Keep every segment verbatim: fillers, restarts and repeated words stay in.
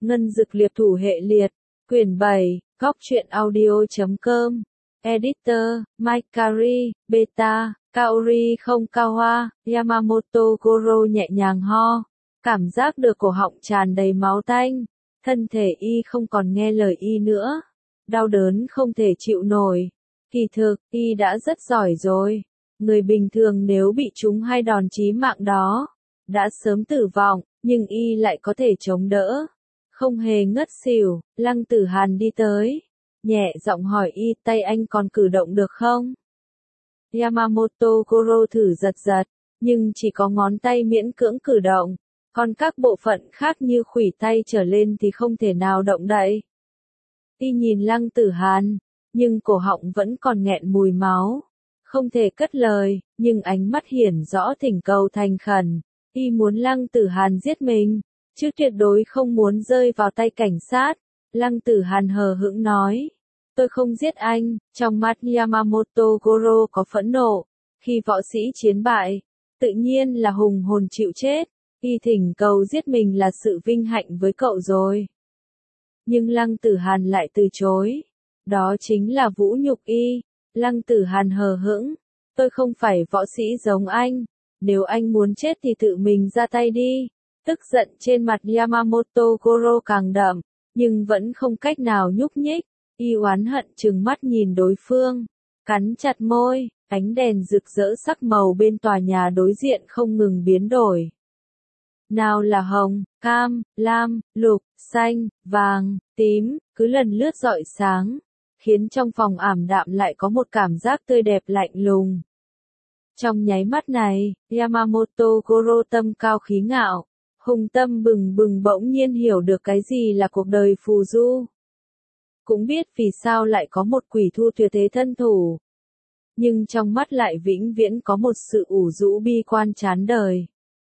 Ngân dực liệp thủ hệ liệt, quyển bảy, góc truyện audio.com, editor, Mike Carey, beta, Kaori không Kawa, Yamamoto Goro nhẹ nhàng ho, cảm giác được cổ họng tràn đầy máu tanh, thân thể y không còn nghe lời y nữa, đau đớn không thể chịu nổi. Kỳ thực, y đã rất giỏi rồi, người bình thường nếu bị trúng hai đòn chí mạng đó, đã sớm tử vong, nhưng y lại có thể chống đỡ. Không hề ngất xỉu, Lăng Tử Hàn đi tới, nhẹ giọng hỏi y tay anh còn cử động được không? Yamamoto Goro thử giật giật, nhưng chỉ có ngón tay miễn cưỡng cử động, còn các bộ phận khác như khuỷu tay trở lên thì không thể nào động đậy. Y nhìn Lăng Tử Hàn, nhưng cổ họng vẫn còn nghẹn mùi máu, không thể cất lời, nhưng ánh mắt hiển rõ thỉnh cầu thành khẩn, y muốn Lăng Tử Hàn giết mình, chứ tuyệt đối không muốn rơi vào tay cảnh sát. Lăng Tử Hàn hờ hững nói, tôi không giết anh. Trong mắt Yamamoto Goro có phẫn nộ, khi võ sĩ chiến bại, tự nhiên là hùng hồn chịu chết, y thỉnh cầu giết mình là sự vinh hạnh với cậu rồi. Nhưng Lăng Tử Hàn lại từ chối, đó chính là vũ nhục y. Lăng Tử Hàn hờ hững, tôi không phải võ sĩ giống anh, nếu anh muốn chết thì tự mình ra tay đi. Tức giận trên mặt Yamamoto Goro càng đậm, nhưng vẫn không cách nào nhúc nhích, y oán hận trừng mắt nhìn đối phương, cắn chặt môi, ánh đèn rực rỡ sắc màu bên tòa nhà đối diện không ngừng biến đổi. Nào là hồng, cam, lam, lục, xanh, vàng, tím, cứ lần lướt rọi sáng, khiến trong phòng ảm đạm lại có một cảm giác tươi đẹp lạnh lùng. Trong nháy mắt này, Yamamoto Goro tâm cao khí ngạo, hùng tâm bừng bừng bỗng nhiên hiểu được cái gì là cuộc đời phù du. Cũng biết vì sao lại có một quỷ thu tuyệt thế thân thủ. Nhưng trong mắt lại vĩnh viễn có một sự ủ rũ bi quan chán đời.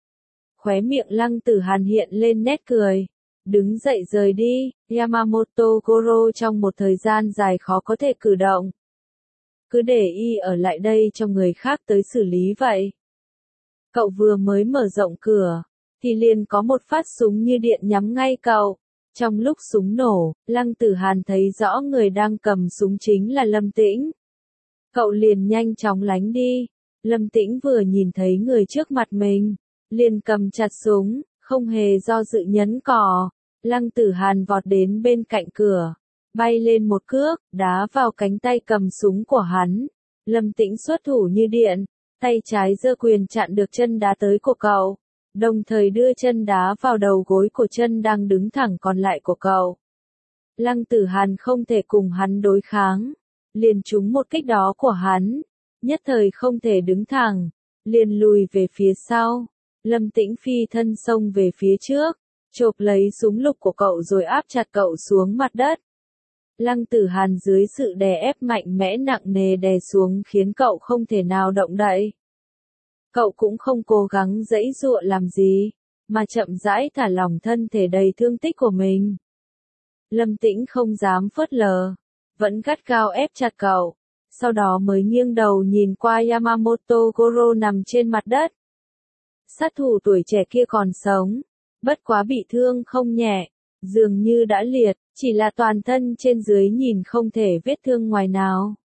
Khóe miệng Lăng Tử Hàn hiện lên nét cười. Đứng dậy rời đi, Yamamoto Goro trong một thời gian dài khó có thể cử động. Cứ để y ở lại đây cho người khác tới xử lý vậy. Cậu vừa mới mở rộng cửa, thì liền có một phát súng như điện nhắm ngay cậu. Trong lúc súng nổ, Lăng Tử Hàn thấy rõ người đang cầm súng chính là Lâm Tĩnh. Cậu liền nhanh chóng lánh đi. Lâm Tĩnh vừa nhìn thấy người trước mặt mình, liền cầm chặt súng, không hề do dự nhấn cò. Lăng Tử Hàn vọt đến bên cạnh cửa, bay lên một cước, đá vào cánh tay cầm súng của hắn. Lâm Tĩnh xuất thủ như điện, tay trái giơ quyền chặn được chân đá tới của cậu, đồng thời đưa chân đá vào đầu gối của chân đang đứng thẳng còn lại của cậu. Lăng Tử Hàn không thể cùng hắn đối kháng, liền trúng một kích đó của hắn, nhất thời không thể đứng thẳng, liền lùi về phía sau. Lâm Tĩnh phi thân xông về phía trước, chộp lấy súng lục của cậu rồi áp chặt cậu xuống mặt đất. Lăng Tử Hàn dưới sự đè ép mạnh mẽ nặng nề đè xuống khiến cậu không thể nào động đậy. Cậu cũng không cố gắng giãy giụa làm gì, mà chậm rãi thả lỏng thân thể đầy thương tích của mình. Lâm Tĩnh không dám phớt lờ, vẫn gắt gao ép chặt cậu, sau đó mới nghiêng đầu nhìn qua Yamamoto Goro nằm trên mặt đất. Sát thủ tuổi trẻ kia còn sống, bất quá bị thương không nhẹ, dường như đã liệt, chỉ là toàn thân trên dưới nhìn không thể vết thương ngoài nào.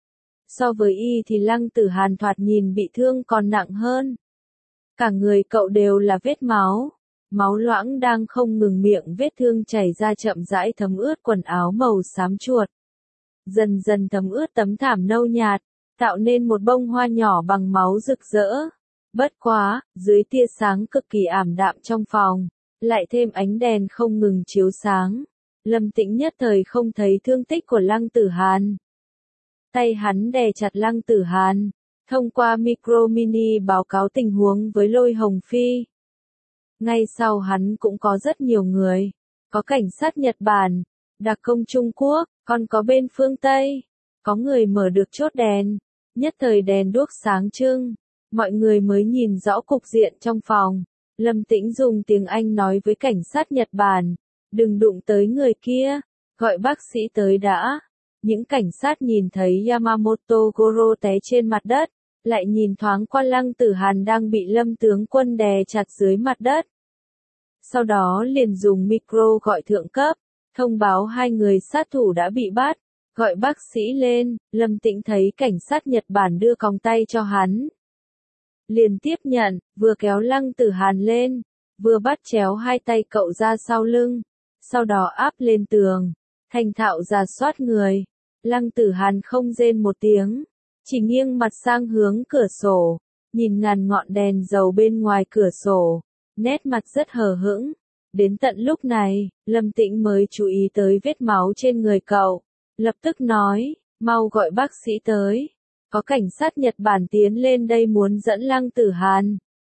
So với y thì Lăng Tử Hàn thoạt nhìn bị thương còn nặng hơn. Cả người cậu đều là vết máu, máu loãng đang không ngừng miệng vết thương chảy ra chậm rãi thấm ướt quần áo màu xám chuột. Dần dần thấm ướt tấm thảm nâu nhạt, tạo nên một bông hoa nhỏ bằng máu rực rỡ. Bất quá, dưới tia sáng cực kỳ ảm đạm trong phòng, lại thêm ánh đèn không ngừng chiếu sáng, Lâm Tĩnh nhất thời không thấy thương tích của Lăng Tử Hàn. Tay hắn đè chặt Lăng Tử Hàn, thông qua micro mini báo cáo tình huống với Lôi Hồng Phi. Ngay sau hắn cũng có rất nhiều người, có cảnh sát Nhật Bản, đặc công Trung Quốc, còn có bên phương Tây, có người mở được chốt đèn, nhất thời đèn đuốc sáng trưng, mọi người mới nhìn rõ cục diện trong phòng. Lâm Tĩnh dùng tiếng Anh nói với cảnh sát Nhật Bản, đừng đụng tới người kia, gọi bác sĩ tới đã. Những cảnh sát nhìn thấy Yamamoto Goro té trên mặt đất, lại nhìn thoáng qua Lăng Tử Hàn đang bị Lâm tướng quân đè chặt dưới mặt đất. sau đó liền dùng micro gọi thượng cấp, thông báo hai người sát thủ đã bị bắt, gọi bác sĩ lên. Lâm Tĩnh thấy cảnh sát Nhật Bản đưa còng tay cho hắn, liền tiếp nhận, vừa kéo Lăng Tử Hàn lên, vừa bắt chéo hai tay cậu ra sau lưng, sau đó áp lên tường, thành thạo rà soát người. Lăng Tử Hàn không rên một tiếng, chỉ nghiêng mặt sang hướng cửa sổ, nhìn ngàn ngọn đèn dầu bên ngoài cửa sổ, nét mặt rất hờ hững. Đến tận lúc này, Lâm Tĩnh mới chú ý tới vết máu trên người cậu, lập tức nói, mau gọi bác sĩ tới, có cảnh sát Nhật Bản tiến lên đây muốn dẫn Lăng Tử Hàn.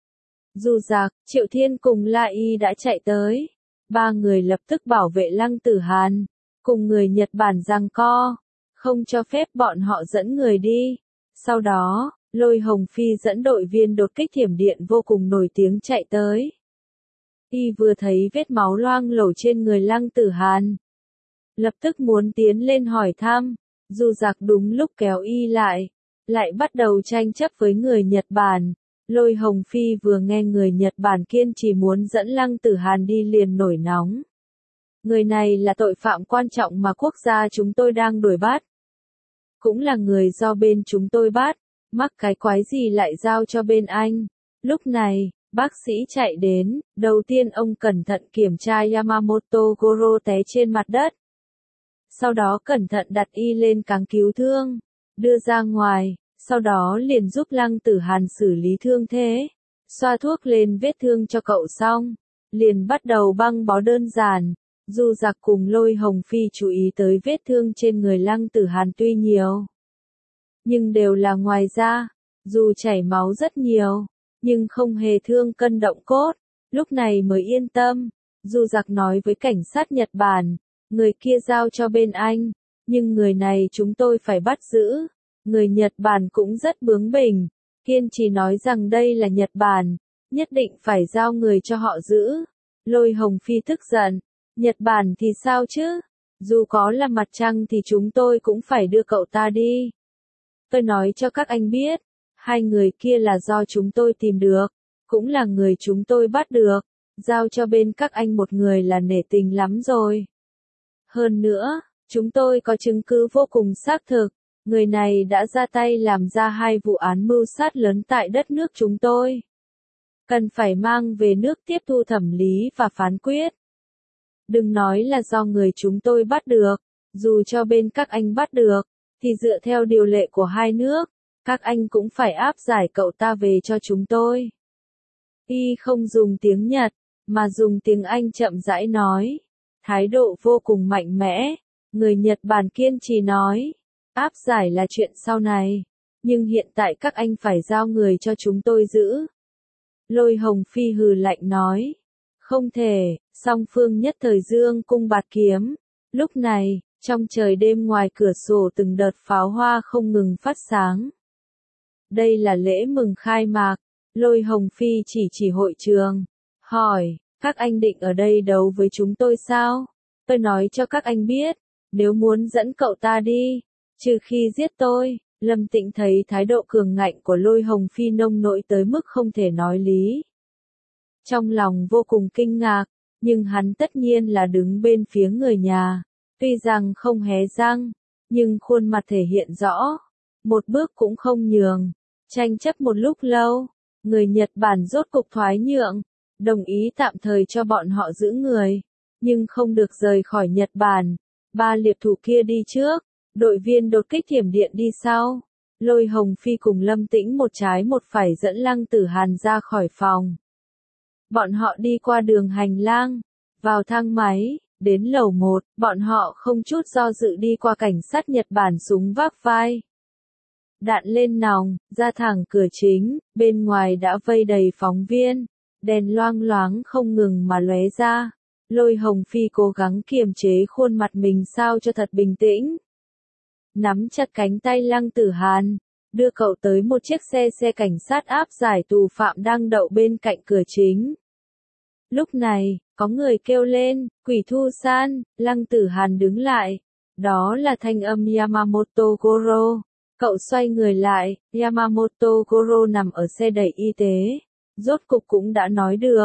Du Giặc, Triệu Thiên cùng La Y đã chạy tới, ba người lập tức bảo vệ Lăng Tử Hàn, cùng người Nhật Bản giằng co, không cho phép bọn họ dẫn người đi. Sau đó, Lôi Hồng Phi dẫn đội viên đột kích thiểm điện vô cùng nổi tiếng chạy tới. Y vừa thấy vết máu loang lổ trên người Lăng Tử Hàn, lập tức muốn tiến lên hỏi thăm. Du Giặc đúng lúc kéo Y lại, lại bắt đầu tranh chấp với người Nhật Bản. Lôi Hồng Phi vừa nghe người Nhật Bản kiên trì muốn dẫn Lăng Tử Hàn đi liền nổi nóng. Người này là tội phạm quan trọng mà quốc gia chúng tôi đang đuổi bắt. Cũng là người do bên chúng tôi bắt, mắc cái quái gì lại giao cho bên anh. Lúc này, bác sĩ chạy đến, đầu tiên ông cẩn thận kiểm tra Yamamoto Goro té trên mặt đất. Sau đó cẩn thận đặt Y lên cáng cứu thương, đưa ra ngoài, sau đó liền giúp Lăng Tử Hàn xử lý thương thế, xoa thuốc lên vết thương cho cậu xong, liền bắt đầu băng bó đơn giản. Du Giặc cùng Lôi Hồng Phi chú ý tới vết thương trên người Lăng Tử Hàn tuy nhiều, nhưng đều là ngoài da, dù chảy máu rất nhiều, nhưng không hề thương cân động cốt, lúc này mới yên tâm. Du Giặc nói với cảnh sát Nhật Bản, người kia giao cho bên anh, nhưng người này chúng tôi phải bắt giữ. Người Nhật Bản cũng rất bướng bỉnh, kiên trì nói rằng đây là Nhật Bản, nhất định phải giao người cho họ giữ. Lôi Hồng Phi tức giận, Nhật Bản thì sao chứ? Dù có là mặt trăng thì chúng tôi cũng phải đưa cậu ta đi. Tôi nói cho các anh biết, hai người kia là do chúng tôi tìm được, cũng là người chúng tôi bắt được, giao cho bên các anh một người là nể tình lắm rồi. Hơn nữa, chúng tôi có chứng cứ vô cùng xác thực, người này đã ra tay làm ra hai vụ án mưu sát lớn tại đất nước chúng tôi. Cần phải mang về nước tiếp thu thẩm lý và phán quyết. Đừng nói là do người chúng tôi bắt được, dù cho bên các anh bắt được, thì dựa theo điều lệ của hai nước, các anh cũng phải áp giải cậu ta về cho chúng tôi. Y không dùng tiếng Nhật, mà dùng tiếng Anh chậm rãi nói, thái độ vô cùng mạnh mẽ. Người Nhật Bản kiên trì nói, áp giải là chuyện sau này, nhưng hiện tại các anh phải giao người cho chúng tôi giữ. Lôi Hồng Phi hừ lạnh nói, không thể. Song phương nhất thời dương cung bạt kiếm. Lúc này, trong trời đêm ngoài cửa sổ từng đợt pháo hoa không ngừng phát sáng. Đây là lễ mừng khai mạc. Lôi Hồng Phi chỉ chỉ hội trường, hỏi, các anh định ở đây đấu với chúng tôi sao? Tôi nói cho các anh biết, nếu muốn dẫn cậu ta đi, trừ khi giết tôi. Lâm Tĩnh thấy thái độ cường ngạnh của Lôi Hồng Phi nông nỗi tới mức không thể nói lý. Trong lòng vô cùng kinh ngạc, nhưng hắn tất nhiên là đứng bên phía người nhà. Tuy rằng không hé răng, nhưng khuôn mặt thể hiện rõ, một bước cũng không nhường. Tranh chấp một lúc lâu, người Nhật Bản rốt cục thoái nhượng, đồng ý tạm thời cho bọn họ giữ người, nhưng không được rời khỏi Nhật Bản. Ba liệp thủ kia đi trước, đội viên đột kích thiểm điện đi sau. Lôi Hồng Phi cùng Lâm Tĩnh một trái một phải dẫn Lăng Tử Hàn ra khỏi phòng. Bọn họ đi qua đường hành lang, vào thang máy, đến lầu một, bọn họ không chút do dự đi qua cảnh sát Nhật Bản súng vác vai. Đạn lên nòng, ra thẳng cửa chính, bên ngoài đã vây đầy phóng viên, đèn loang loáng không ngừng mà lóe ra. Lôi Hồng Phi cố gắng kiềm chế khuôn mặt mình sao cho thật bình tĩnh. Nắm chặt cánh tay Lăng Tử Hàn, đưa cậu tới một chiếc xe xe cảnh sát áp giải tù phạm đang đậu bên cạnh cửa chính. Lúc này, có người kêu lên, Quỷ Thu San. Lăng Tử Hàn đứng lại. Đó là thanh âm Yamamoto Goro. Cậu xoay người lại, Yamamoto Goro nằm ở xe đẩy y tế. Rốt cục cũng đã nói được,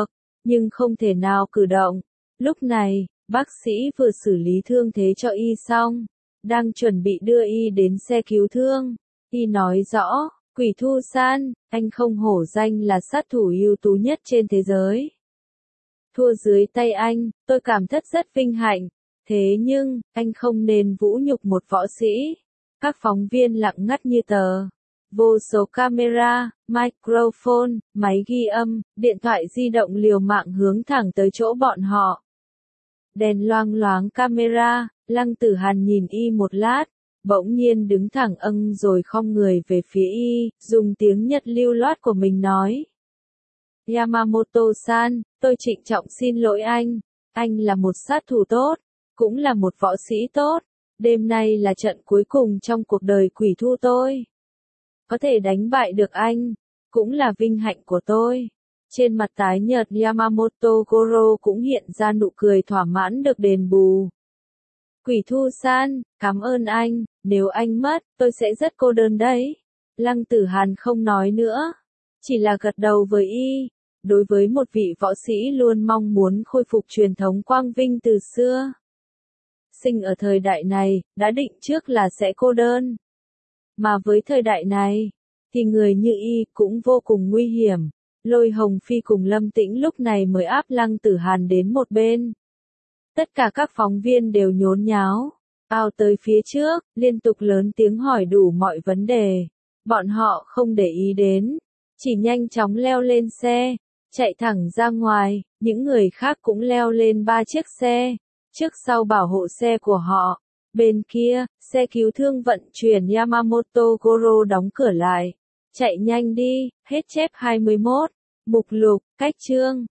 nhưng không thể nào cử động. Lúc này, bác sĩ vừa xử lý thương thế cho y xong, đang chuẩn bị đưa y đến xe cứu thương. Y nói rõ, Quỷ Thu San, anh không hổ danh là sát thủ ưu tú nhất trên thế giới. Thua dưới tay anh, tôi cảm thấy rất vinh hạnh. Thế nhưng, anh không nên vũ nhục một võ sĩ. Các phóng viên lặng ngắt như tờ. Vô số camera, microphone, máy ghi âm, điện thoại di động liều mạng hướng thẳng tới chỗ bọn họ. Đèn loang loáng camera, Lăng Tử Hàn nhìn y một lát, bỗng nhiên đứng thẳng âng rồi khom người về phía y, dùng tiếng Nhật lưu loát của mình nói. Yamamoto-san, tôi trịnh trọng xin lỗi anh. Anh là một sát thủ tốt, cũng là một võ sĩ tốt. Đêm nay là trận cuối cùng trong cuộc đời Quỷ Thu tôi. Có thể đánh bại được anh, cũng là vinh hạnh của tôi. Trên mặt tái nhợt Yamamoto Goro cũng hiện ra nụ cười thỏa mãn được đền bù. Quỷ Thu San, cảm ơn anh, nếu anh mất, tôi sẽ rất cô đơn đấy. Lăng Tử Hàn không nói nữa, chỉ là gật đầu với y. Đối với một vị võ sĩ luôn mong muốn khôi phục truyền thống quang vinh từ xưa. Sinh ở thời đại này, đã định trước là sẽ cô đơn. Mà với thời đại này, thì người như y cũng vô cùng nguy hiểm. Lôi Hồng Phi cùng Lâm Tĩnh lúc này mới áp Lăng Tử Hàn đến một bên. Tất cả các phóng viên đều nhốn nháo, ao tới phía trước, liên tục lớn tiếng hỏi đủ mọi vấn đề. Bọn họ không để ý đến, chỉ nhanh chóng leo lên xe, chạy thẳng ra ngoài, những người khác cũng leo lên ba chiếc xe, trước sau bảo hộ xe của họ. Bên kia, xe cứu thương vận chuyển Yamamoto Goro đóng cửa lại. Chạy nhanh đi, hết chép hai mươi mốt, mục lục, cách chương.